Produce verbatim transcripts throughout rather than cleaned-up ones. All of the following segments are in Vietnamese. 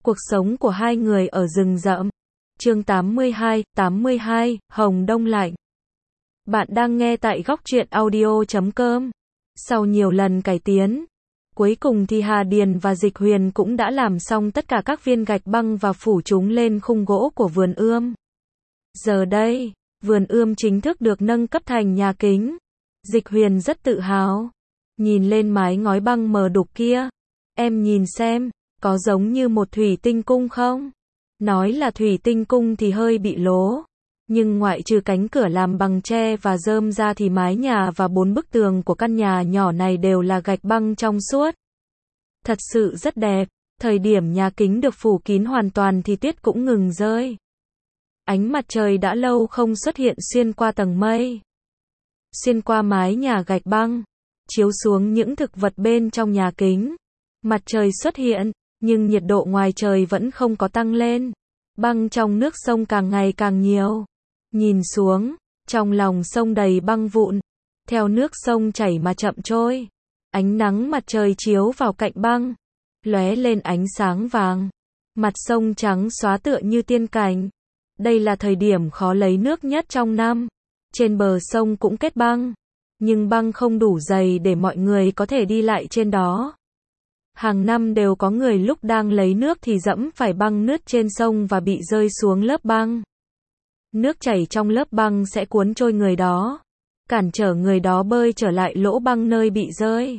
Cuộc sống của hai người ở rừng rậm. Chương tám mươi hai, tám mươi hai, Hồng Đông Lạnh. Bạn đang nghe tại góc truyện audio chấm com. Sau nhiều lần cải tiến, cuối cùng thì Hà Điền và Dịch Huyền cũng đã làm xong tất cả các viên gạch băng và phủ chúng lên khung gỗ của vườn ươm. Giờ đây, vườn ươm chính thức được nâng cấp thành nhà kính. Dịch Huyền rất tự hào. Nhìn lên mái ngói băng mờ đục kia. Em nhìn xem, có giống như một thủy tinh cung không? Nói là thủy tinh cung thì hơi bị lố. Nhưng ngoại trừ cánh cửa làm bằng tre và rơm ra thì mái nhà và bốn bức tường của căn nhà nhỏ này đều là gạch băng trong suốt. Thật sự rất đẹp. Thời điểm nhà kính được phủ kín hoàn toàn thì tuyết cũng ngừng rơi. Ánh mặt trời đã lâu không xuất hiện xuyên qua tầng mây. Xuyên qua mái nhà gạch băng, chiếu xuống những thực vật bên trong nhà kính. Mặt trời xuất hiện, nhưng nhiệt độ ngoài trời vẫn không có tăng lên. Băng trong nước sông càng ngày càng nhiều. Nhìn xuống, trong lòng sông đầy băng vụn. Theo nước sông chảy mà chậm trôi. Ánh nắng mặt trời chiếu vào cạnh băng, lóe lên ánh sáng vàng. Mặt sông trắng xóa tựa như tiên cảnh. Đây là thời điểm khó lấy nước nhất trong năm. Trên bờ sông cũng kết băng, nhưng băng không đủ dày để mọi người có thể đi lại trên đó. Hàng năm đều có người lúc đang lấy nước thì dẫm phải băng nứt trên sông và bị rơi xuống lớp băng. Nước chảy trong lớp băng sẽ cuốn trôi người đó, cản trở người đó bơi trở lại lỗ băng nơi bị rơi.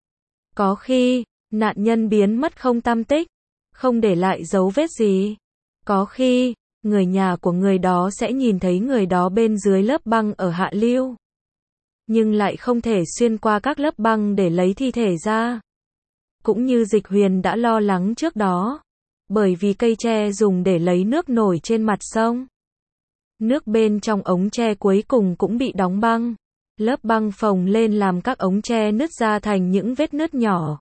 Có khi, nạn nhân biến mất không tăm tích, không để lại dấu vết gì. Có khi, người nhà của người đó sẽ nhìn thấy người đó bên dưới lớp băng ở hạ lưu, nhưng lại không thể xuyên qua các lớp băng để lấy thi thể ra. Cũng như Dịch Huyền đã lo lắng trước đó, bởi vì cây tre dùng để lấy nước nổi trên mặt sông. Nước bên trong ống tre cuối cùng cũng bị đóng băng. Lớp băng phồng lên làm các ống tre nứt ra thành những vết nứt nhỏ.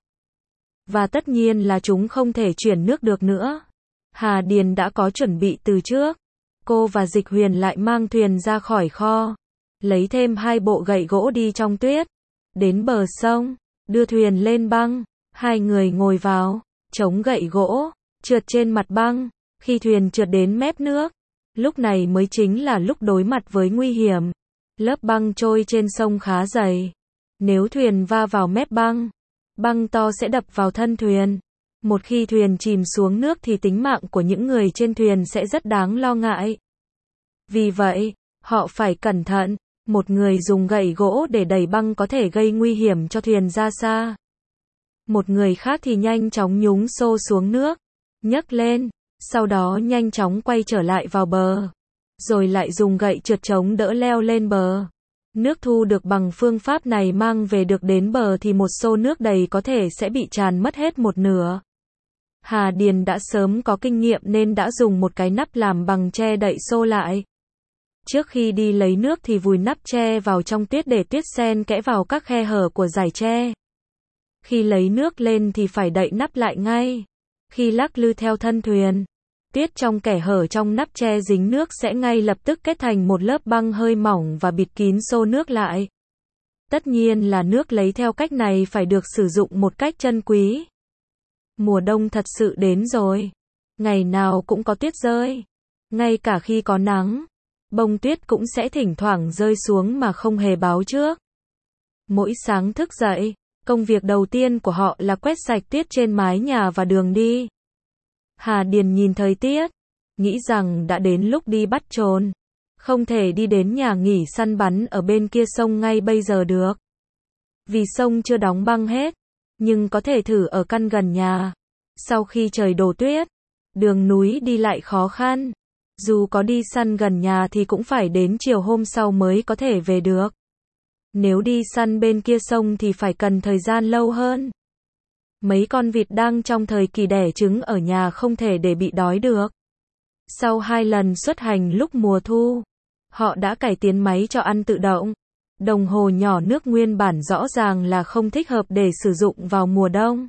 Và tất nhiên là chúng không thể chuyển nước được nữa. Hà Điền đã có chuẩn bị từ trước. Cô và Dịch Huyền lại mang thuyền ra khỏi kho, lấy thêm hai bộ gậy gỗ đi trong tuyết, đến bờ sông, đưa thuyền lên băng. Hai người ngồi vào, chống gậy gỗ, trượt trên mặt băng. Khi thuyền trượt đến mép nước, lúc này mới chính là lúc đối mặt với nguy hiểm. Lớp băng trôi trên sông khá dày. Nếu thuyền va vào mép băng, băng to sẽ đập vào thân thuyền. Một khi thuyền chìm xuống nước thì tính mạng của những người trên thuyền sẽ rất đáng lo ngại. Vì vậy, họ phải cẩn thận. Một người dùng gậy gỗ để đẩy băng có thể gây nguy hiểm cho thuyền ra xa. Một người khác thì nhanh chóng nhúng xô xuống nước, nhấc lên, sau đó nhanh chóng quay trở lại vào bờ, rồi lại dùng gậy trượt chống đỡ leo lên bờ. Nước thu được bằng phương pháp này mang về được đến bờ thì một xô nước đầy có thể sẽ bị tràn mất hết một nửa. Hà Điền đã sớm có kinh nghiệm nên đã dùng một cái nắp làm bằng tre đậy xô lại. Trước khi đi lấy nước thì vùi nắp tre vào trong tuyết để tuyết xen kẽ vào các khe hở của dải tre. Khi lấy nước lên thì phải đậy nắp lại ngay. Khi lắc lư theo thân thuyền, tuyết trong kẽ hở trong nắp tre dính nước sẽ ngay lập tức kết thành một lớp băng hơi mỏng và bịt kín xô nước lại. Tất nhiên là nước lấy theo cách này phải được sử dụng một cách trân quý. Mùa đông thật sự đến rồi. Ngày nào cũng có tuyết rơi. Ngay cả khi có nắng, bông tuyết cũng sẽ thỉnh thoảng rơi xuống mà không hề báo trước. Mỗi sáng thức dậy, công việc đầu tiên của họ là quét sạch tuyết trên mái nhà và đường đi. Hà Điền nhìn thời tiết, nghĩ rằng đã đến lúc đi bắt trồn. Không thể đi đến nhà nghỉ săn bắn ở bên kia sông ngay bây giờ được. Vì sông chưa đóng băng hết, nhưng có thể thử ở căn gần nhà. Sau khi trời đổ tuyết, đường núi đi lại khó khăn. Dù có đi săn gần nhà thì cũng phải đến chiều hôm sau mới có thể về được. Nếu đi săn bên kia sông thì phải cần thời gian lâu hơn. Mấy con vịt đang trong thời kỳ đẻ trứng ở nhà không thể để bị đói được. Sau hai lần xuất hành lúc mùa thu, họ đã cải tiến máy cho ăn tự động. Đồng hồ nhỏ nước nguyên bản rõ ràng là không thích hợp để sử dụng vào mùa đông.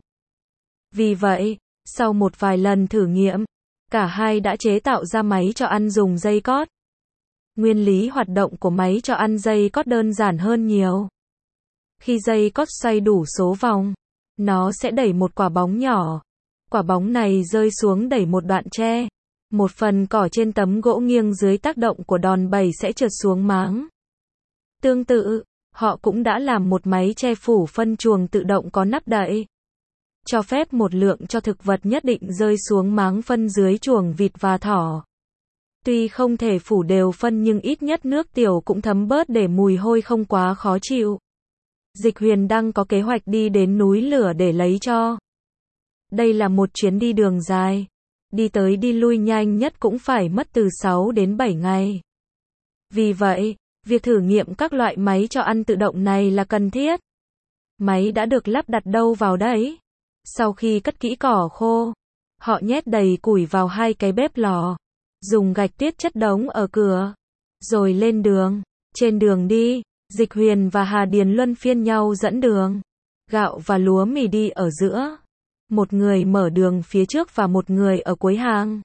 Vì vậy, sau một vài lần thử nghiệm, cả hai đã chế tạo ra máy cho ăn dùng dây cót. Nguyên lý hoạt động của máy cho ăn dây cót đơn giản hơn nhiều. Khi dây cót xoay đủ số vòng, nó sẽ đẩy một quả bóng nhỏ. Quả bóng này rơi xuống đẩy một đoạn tre. Một phần cỏ trên tấm gỗ nghiêng dưới tác động của đòn bẩy sẽ trượt xuống máng. Tương tự, họ cũng đã làm một máy che phủ phân chuồng tự động có nắp đậy, cho phép một lượng cho thực vật nhất định rơi xuống máng phân dưới chuồng vịt và thỏ. Tuy không thể phủ đều phân nhưng ít nhất nước tiểu cũng thấm bớt để mùi hôi không quá khó chịu. Dịch Huyền đang có kế hoạch đi đến núi lửa để lấy cho. Đây là một chuyến đi đường dài. Đi tới đi lui nhanh nhất cũng phải mất từ sáu đến bảy ngày. Vì vậy, việc thử nghiệm các loại máy cho ăn tự động này là cần thiết. Máy đã được lắp đặt đâu vào đấy? Sau khi cất kỹ cỏ khô, họ nhét đầy củi vào hai cái bếp lò, dùng gạch tuyết chất đống ở cửa, rồi lên đường. Trên đường đi, Dịch Huyền và Hà Điền luân phiên nhau dẫn đường. Gạo và lúa mì đi ở giữa. Một người mở đường phía trước và một người ở cuối hàng.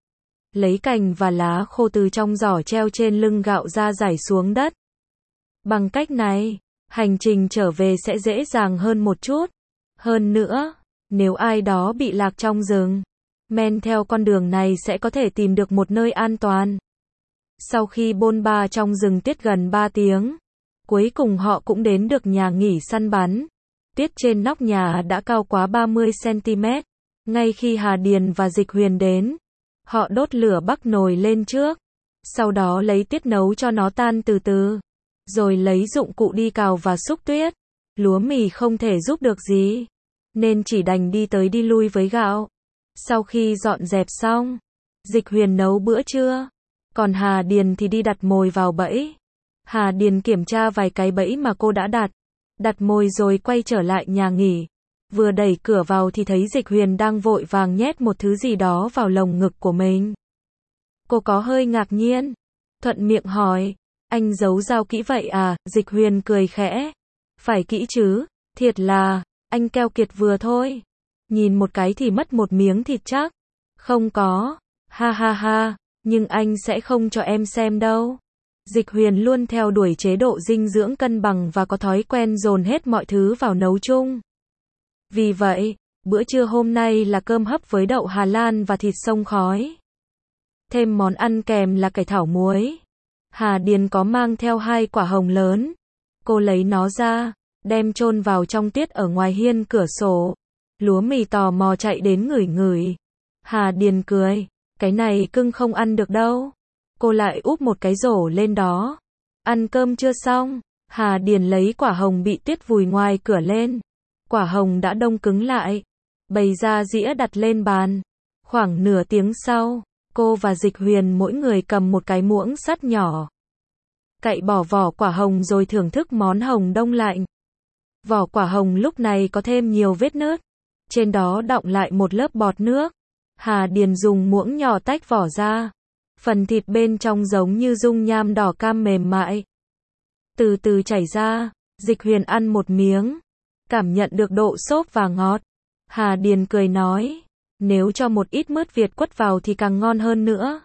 Lấy cành và lá khô từ trong giỏ treo trên lưng gạo ra rải xuống đất. Bằng cách này, hành trình trở về sẽ dễ dàng hơn một chút. Hơn nữa, nếu ai đó bị lạc trong rừng, men theo con đường này sẽ có thể tìm được một nơi an toàn. Sau khi bôn ba trong rừng tuyết gần ba tiếng, cuối cùng họ cũng đến được nhà nghỉ săn bắn. Tuyết trên nóc nhà đã cao quá ba mươi xăng ti mét. Ngay khi Hà Điền và Dịch Huyền đến, họ đốt lửa bắc nồi lên trước. Sau đó lấy tuyết nấu cho nó tan từ từ. Rồi lấy dụng cụ đi cào và xúc tuyết. Lúa mì không thể giúp được gì, nên chỉ đành đi tới đi lui với gạo. Sau khi dọn dẹp xong, Dịch Huyền nấu bữa trưa. Còn Hà Điền thì đi đặt mồi vào bẫy. Hà Điền kiểm tra vài cái bẫy mà cô đã đặt. Đặt mồi rồi quay trở lại nhà nghỉ. Vừa đẩy cửa vào thì thấy Dịch Huyền đang vội vàng nhét một thứ gì đó vào lồng ngực của mình. Cô có hơi ngạc nhiên. Thuận miệng hỏi, anh giấu dao kỹ vậy à? Dịch Huyền cười khẽ. Phải kỹ chứ, thiệt là, anh keo kiệt vừa thôi. Nhìn một cái thì mất một miếng thịt chắc. Không có, ha ha ha, nhưng anh sẽ không cho em xem đâu. Dịch Huyền luôn theo đuổi chế độ dinh dưỡng cân bằng và có thói quen dồn hết mọi thứ vào nấu chung. Vì vậy, bữa trưa hôm nay là cơm hấp với đậu Hà Lan và thịt xông khói. Thêm món ăn kèm là cải thảo muối. Hà Điền có mang theo hai quả hồng lớn. Cô lấy nó ra, đem chôn vào trong tuyết ở ngoài hiên cửa sổ. Lúa mì tò mò chạy đến ngửi ngửi. Hà Điền cười, cái này cưng không ăn được đâu. Cô lại úp một cái rổ lên đó. Ăn cơm chưa xong? Hà Điền lấy quả hồng bị tuyết vùi ngoài cửa lên. Quả hồng đã đông cứng lại. Bày ra dĩa đặt lên bàn. Khoảng nửa tiếng sau, cô và Dịch Huyền mỗi người cầm một cái muỗng sắt nhỏ. Cậy bỏ vỏ quả hồng rồi thưởng thức món hồng đông lạnh. Vỏ quả hồng lúc này có thêm nhiều vết nứt. Trên đó đọng lại một lớp bọt nước. Hà Điền dùng muỗng nhỏ tách vỏ ra. Phần thịt bên trong giống như dung nham đỏ cam mềm mại. Từ từ chảy ra, Dịch Huyền ăn một miếng. Cảm nhận được độ xốp và ngọt. Hà Điền cười nói, nếu cho một ít mướt Việt quất vào thì càng ngon hơn nữa.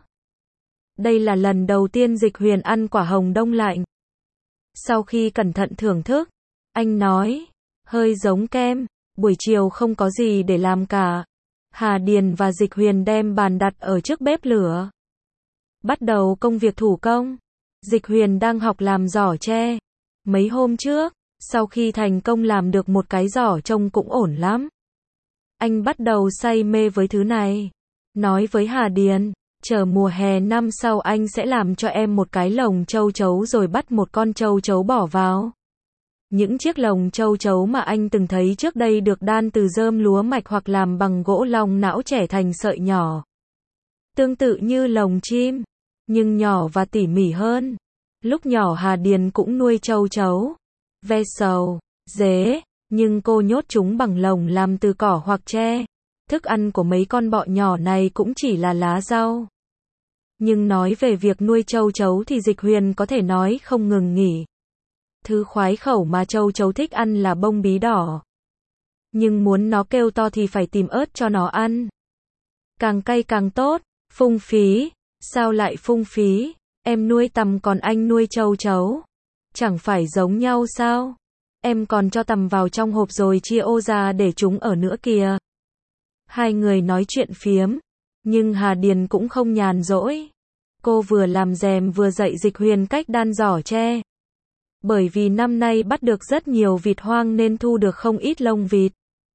Đây là lần đầu tiên Dịch Huyền ăn quả hồng đông lạnh. Sau khi cẩn thận thưởng thức, anh nói, hơi giống kem, buổi chiều không có gì để làm cả. Hà Điền và Dịch Huyền đem bàn đặt ở trước bếp lửa. Bắt đầu công việc thủ công. Dịch Huyền đang học làm giỏ tre. Mấy hôm trước, sau khi thành công làm được một cái giỏ trông cũng ổn lắm. Anh bắt đầu say mê với thứ này. Nói với Hà Điền, chờ mùa hè năm sau anh sẽ làm cho em một cái lồng châu chấu rồi bắt một con châu chấu bỏ vào. Những chiếc lồng châu chấu mà anh từng thấy trước đây được đan từ rơm lúa mạch hoặc làm bằng gỗ long não trẻ thành sợi nhỏ. Tương tự như lồng chim, nhưng nhỏ và tỉ mỉ hơn. Lúc nhỏ Hà Điền cũng nuôi châu chấu, ve sầu, dế, nhưng cô nhốt chúng bằng lồng làm từ cỏ hoặc tre. Thức ăn của mấy con bọ nhỏ này cũng chỉ là lá rau. Nhưng nói về việc nuôi châu chấu thì Dịch Huyền có thể nói không ngừng nghỉ. Thứ khoái khẩu mà châu chấu thích ăn là bông bí đỏ. Nhưng muốn nó kêu to thì phải tìm ớt cho nó ăn. Càng cay càng tốt. Phung phí. Sao lại phung phí? Em nuôi tằm còn anh nuôi châu chấu. Chẳng phải giống nhau sao? Em còn cho tằm vào trong hộp rồi chia ô ra để chúng ở nữa kìa. Hai người nói chuyện phiếm, nhưng Hà Điền cũng không nhàn rỗi. Cô vừa làm rèm vừa dạy Dịch Huyền cách đan giỏ tre. Bởi vì năm nay bắt được rất nhiều vịt hoang nên thu được không ít lông vịt.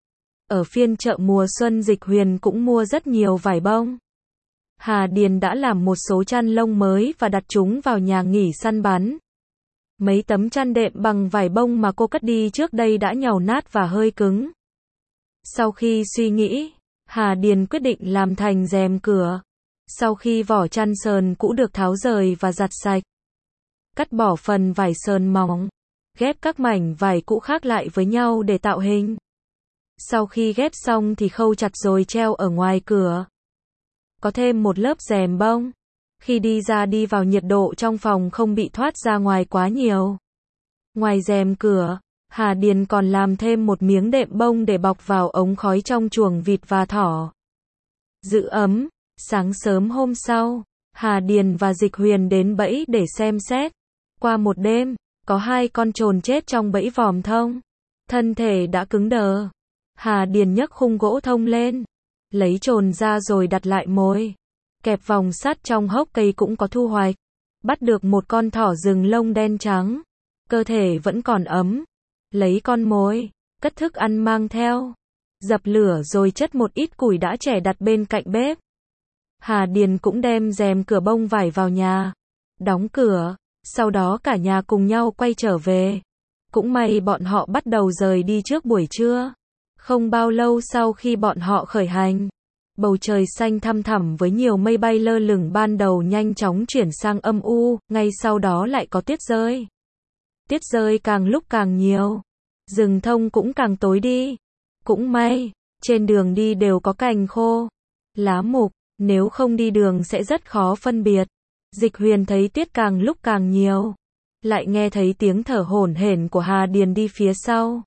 Ở phiên chợ mùa xuân Dịch Huyền cũng mua rất nhiều vải bông. Hà Điền đã làm một số chăn lông mới và đặt chúng vào nhà nghỉ săn bắn. Mấy tấm chăn đệm bằng vải bông mà cô cất đi trước đây đã nhàu nát và hơi cứng. Sau khi suy nghĩ, Hà Điền quyết định làm thành rèm cửa. Sau khi vỏ chăn sờn cũ được tháo rời và giặt sạch, cắt bỏ phần vải sờn mỏng, ghép các mảnh vải cũ khác lại với nhau để tạo hình. Sau khi ghép xong thì khâu chặt rồi treo ở ngoài cửa. Có thêm một lớp rèm bông. Khi đi ra đi vào nhiệt độ trong phòng không bị thoát ra ngoài quá nhiều. Ngoài rèm cửa, Hà Điền còn làm thêm một miếng đệm bông để bọc vào ống khói trong chuồng vịt và thỏ. Giữ ấm, sáng sớm hôm sau, Hà Điền và Dịch Huyền đến bẫy để xem xét. Qua một đêm, có hai con trồn chết trong bẫy vòm thông. Thân thể đã cứng đờ. Hà Điền nhấc khung gỗ thông lên, lấy trồn ra rồi đặt lại mồi. Kẹp vòng sắt trong hốc cây cũng có thu hoạch. Bắt được một con thỏ rừng lông đen trắng. Cơ thể vẫn còn ấm. Lấy con mồi, cất thức ăn mang theo. Dập lửa rồi chất một ít củi đã trẻ đặt bên cạnh bếp. Hà Điền cũng đem rèm cửa bông vải vào nhà. Đóng cửa, sau đó cả nhà cùng nhau quay trở về. Cũng may bọn họ bắt đầu rời đi trước buổi trưa. Không bao lâu sau khi bọn họ khởi hành, bầu trời xanh thăm thẳm với nhiều mây bay lơ lửng ban đầu nhanh chóng chuyển sang âm u, ngay sau đó lại có tuyết rơi. Tuyết rơi càng lúc càng nhiều, rừng thông cũng càng tối đi. Cũng may, trên đường đi đều có cành khô, lá mục, nếu không đi đường sẽ rất khó phân biệt. Dịch Huyền thấy tuyết càng lúc càng nhiều, lại nghe thấy tiếng thở hổn hển của Hà Điền đi phía sau.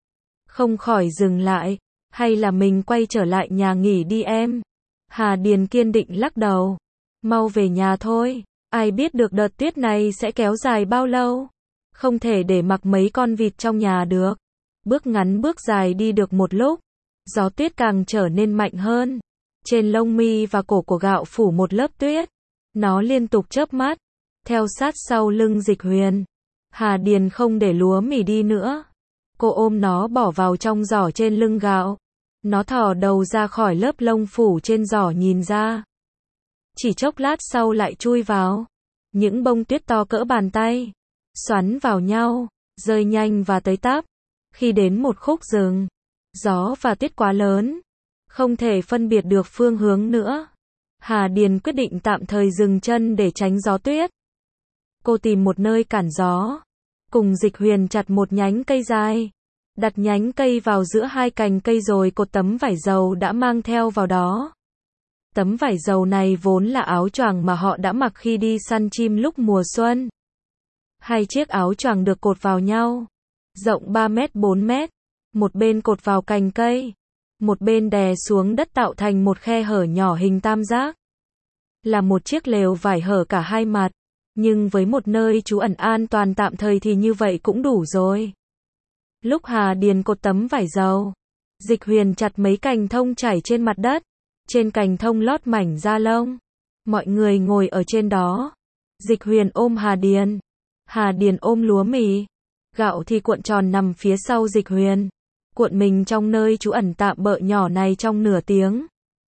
Không khỏi dừng lại, hay là mình quay trở lại nhà nghỉ đi em. Hà Điền kiên định lắc đầu. Mau về nhà thôi, ai biết được đợt tuyết này sẽ kéo dài bao lâu. Không thể để mặc mấy con vịt trong nhà được. Bước ngắn bước dài đi được một lúc, gió tuyết càng trở nên mạnh hơn. Trên lông mi và cổ của Gạo phủ một lớp tuyết. Nó liên tục chớp mắt, theo sát sau lưng Dịch Huyền. Hà Điền không để lúa mì đi nữa. Cô ôm nó bỏ vào trong giỏ trên lưng Gạo. Nó thò đầu ra khỏi lớp lông phủ trên giỏ nhìn ra. Chỉ chốc lát sau lại chui vào. Những bông tuyết to cỡ bàn tay, xoắn vào nhau, rơi nhanh và tới táp. Khi đến một khúc rừng, gió và tuyết quá lớn, không thể phân biệt được phương hướng nữa. Hà Điền quyết định tạm thời dừng chân để tránh gió tuyết. Cô tìm một nơi cản gió, cùng Dịch Huyền chặt một nhánh cây dài, đặt nhánh cây vào giữa hai cành cây rồi cột tấm vải dầu đã mang theo vào đó. Tấm vải dầu này vốn là áo choàng mà họ đã mặc khi đi săn chim lúc mùa xuân. Hai chiếc áo choàng được cột vào nhau, rộng ba mét bốn mét, một bên cột vào cành cây, một bên đè xuống đất tạo thành một khe hở nhỏ hình tam giác. Là một chiếc lều vải hở cả hai mặt, nhưng với một nơi trú ẩn an toàn tạm thời thì như vậy cũng đủ rồi. Lúc Hà Điền cột tấm vải dầu, Dịch Huyền chặt mấy cành thông chảy trên mặt đất, trên cành thông lót mảnh da lông. Mọi người ngồi ở trên đó. Dịch Huyền ôm Hà Điền, Hà Điền ôm lúa mì, Gạo thì cuộn tròn nằm phía sau Dịch Huyền, cuộn mình trong nơi trú ẩn tạm bợ nhỏ này trong nửa tiếng.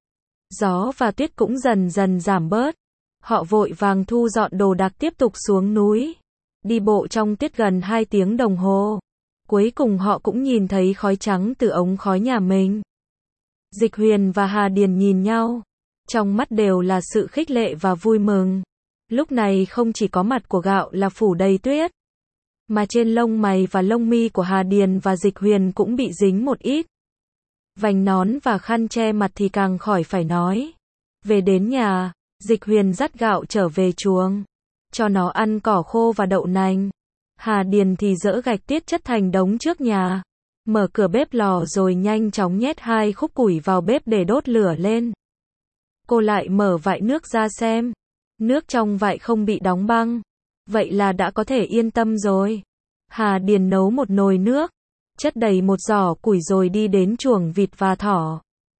Gió và tuyết cũng dần dần giảm bớt. Họ vội vàng thu dọn đồ đạc tiếp tục xuống núi. Đi bộ trong tuyết gần hai tiếng đồng hồ. Cuối cùng họ cũng nhìn thấy khói trắng từ ống khói nhà mình. Dịch Huyền và Hà Điền nhìn nhau. Trong mắt đều là sự khích lệ và vui mừng. Lúc này không chỉ có mặt của Gạo là phủ đầy tuyết, mà trên lông mày và lông mi của Hà Điền và Dịch Huyền cũng bị dính một ít. Vành nón và khăn che mặt thì càng khỏi phải nói. Về đến nhà, Dịch Huyền dắt Gạo trở về chuồng, cho nó ăn cỏ khô và đậu nành. Hà Điền thì dỡ gạch tiết chất thành đống trước nhà, mở cửa bếp lò rồi nhanh chóng nhét hai khúc củi vào bếp để đốt lửa lên. Cô lại mở vại nước ra xem, nước trong vại không bị đóng băng, vậy là đã có thể yên tâm rồi. Hà Điền nấu một nồi nước, chất đầy một giỏ củi rồi đi đến chuồng vịt và thỏ.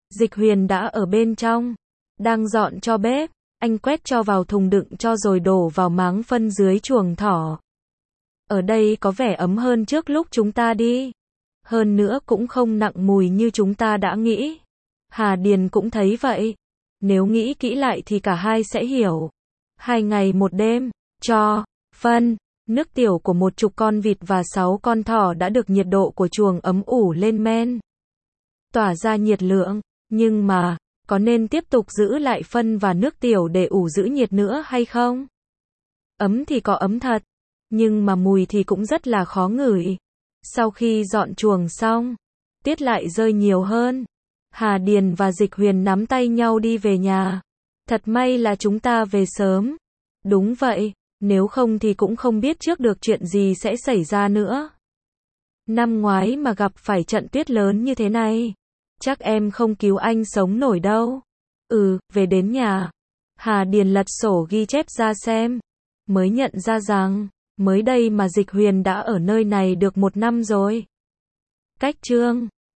Dịch Huyền đã ở bên trong, đang dọn cho bếp, anh quét cho vào thùng đựng cho rồi đổ vào máng phân dưới chuồng thỏ. Ở đây có vẻ ấm hơn trước lúc chúng ta đi. Hơn nữa cũng không nặng mùi như chúng ta đã nghĩ. Hà Điền cũng thấy vậy. Nếu nghĩ kỹ lại thì cả hai sẽ hiểu. Hai ngày một đêm, cho, phân, nước tiểu của một chục con vịt và sáu con thỏ đã được nhiệt độ của chuồng ấm ủ lên men. Tỏa ra nhiệt lượng, nhưng mà, có nên tiếp tục giữ lại phân và nước tiểu để ủ giữ nhiệt nữa hay không? Ấm thì có ấm thật, nhưng mà mùi thì cũng rất là khó ngửi. Sau khi dọn chuồng xong, Tiết lại rơi nhiều hơn. Hà Điền và Dịch Huyền nắm tay nhau đi về nhà. Thật may là chúng ta về sớm. Đúng vậy, nếu không thì cũng không biết trước được chuyện gì sẽ xảy ra nữa. Năm ngoái mà gặp phải trận tuyết lớn như thế này, chắc em không cứu anh sống nổi đâu. Ừ, về đến nhà, Hà Điền lật sổ ghi chép ra xem, mới nhận ra rằng, mới đây mà Dịch Huyền đã ở nơi này được một năm rồi. Cách chương